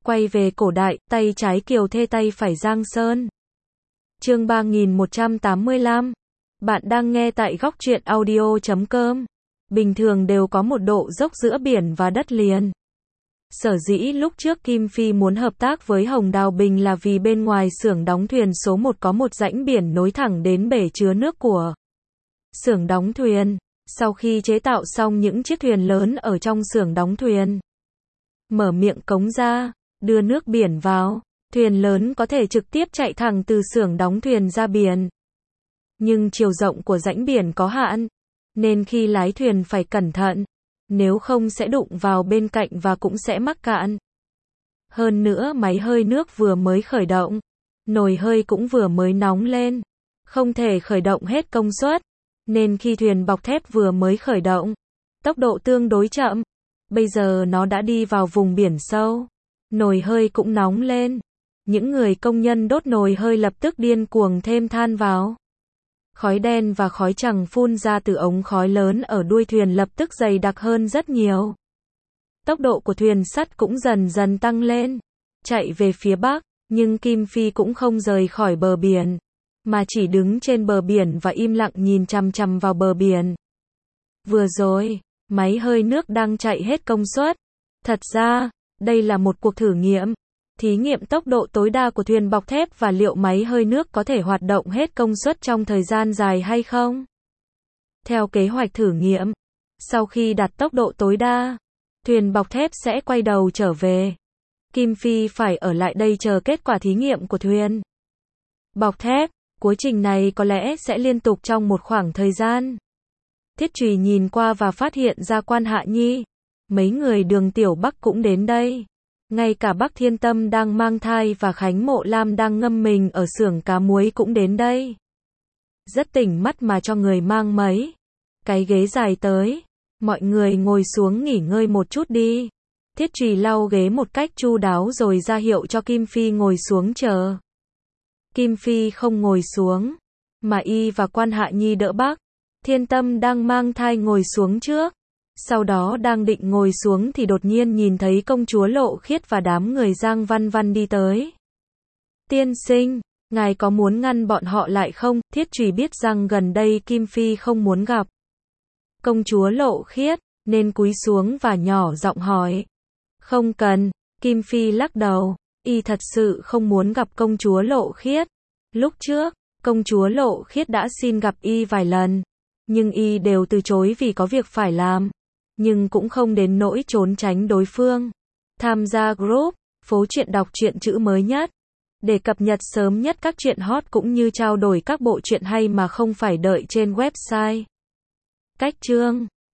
Quay về cổ đại, tay trái Kiều Thê tay phải Giang Sơn. Chương 3185. Bạn đang nghe tại góc truyện audio.com. Bình thường đều có một độ dốc giữa biển và đất liền. Sở dĩ lúc trước Kim Phi muốn hợp tác với Hồng Đào Bình là vì bên ngoài xưởng đóng thuyền số 1 có một rãnh biển nối thẳng đến bể chứa nước của xưởng đóng thuyền. Sau khi chế tạo xong những chiếc thuyền lớn ở trong xưởng đóng thuyền, mở miệng cống ra, đưa nước biển vào, thuyền lớn có thể trực tiếp chạy thẳng từ xưởng đóng thuyền ra biển. Nhưng chiều rộng của rãnh biển có hạn, nên khi lái thuyền phải cẩn thận, nếu không sẽ đụng vào bên cạnh và cũng sẽ mắc cạn. Hơn nữa máy hơi nước vừa mới khởi động, nồi hơi cũng vừa mới nóng lên, không thể khởi động hết công suất, nên khi thuyền bọc thép vừa mới khởi động, tốc độ tương đối chậm. Bây giờ nó đã đi vào vùng biển sâu, nồi hơi cũng nóng lên. Những người công nhân đốt nồi hơi lập tức điên cuồng thêm than vào. Khói đen và khói trắng phun ra từ ống khói lớn ở đuôi thuyền lập tức dày đặc hơn rất nhiều. Tốc độ của thuyền sắt cũng dần dần tăng lên, chạy về phía bắc, nhưng Kim Phi cũng không rời khỏi bờ biển, mà chỉ đứng trên bờ biển và im lặng nhìn chằm chằm vào bờ biển. Vừa rồi, máy hơi nước đang chạy hết công suất. Thật ra, đây là một cuộc thử nghiệm. Thí nghiệm tốc độ tối đa của thuyền bọc thép và liệu máy hơi nước có thể hoạt động hết công suất trong thời gian dài hay không. Theo kế hoạch thử nghiệm, sau khi đạt tốc độ tối đa, thuyền bọc thép sẽ quay đầu trở về. Kim Phi phải ở lại đây chờ kết quả thí nghiệm của thuyền bọc thép. Quá trình này có lẽ sẽ liên tục trong một khoảng thời gian. Thiết Trùy nhìn qua và phát hiện ra Quan Hạ Nhi, mấy người Đường Tiểu Bắc cũng đến đây. Ngay cả Bắc Thiên Tâm đang mang thai và Khánh Mộ Lam đang ngâm mình ở xưởng cá muối cũng đến đây. Rất tỉnh mắt mà cho người mang mấy cái ghế dài tới. Mọi người ngồi xuống nghỉ ngơi một chút đi. Thiết Trùy lau ghế một cách chu đáo rồi ra hiệu cho Kim Phi ngồi xuống chờ. Kim Phi không ngồi xuống, mà y và Quan Hạ Nhi đỡ Bắc Thiên Tâm đang mang thai ngồi xuống trước. Sau đó đang định ngồi xuống thì đột nhiên nhìn thấy công chúa Lộ Khiết và đám người Giang Văn Văn đi tới. Tiên sinh, ngài có muốn ngăn bọn họ lại không? Thiết Trùy biết rằng gần đây Kim Phi không muốn gặp công chúa Lộ Khiết, nên cúi xuống và nhỏ giọng hỏi. Không cần, Kim Phi lắc đầu, y thật sự không muốn gặp công chúa Lộ Khiết. Lúc trước, công chúa Lộ Khiết đã xin gặp y vài lần, nhưng y đều từ chối vì có việc phải làm. Nhưng cũng không đến nỗi trốn tránh đối phương. Tham gia group Phố Truyện đọc truyện chữ mới nhất, để cập nhật sớm nhất các truyện hot cũng như trao đổi các bộ truyện hay mà không phải đợi trên website. Cách chương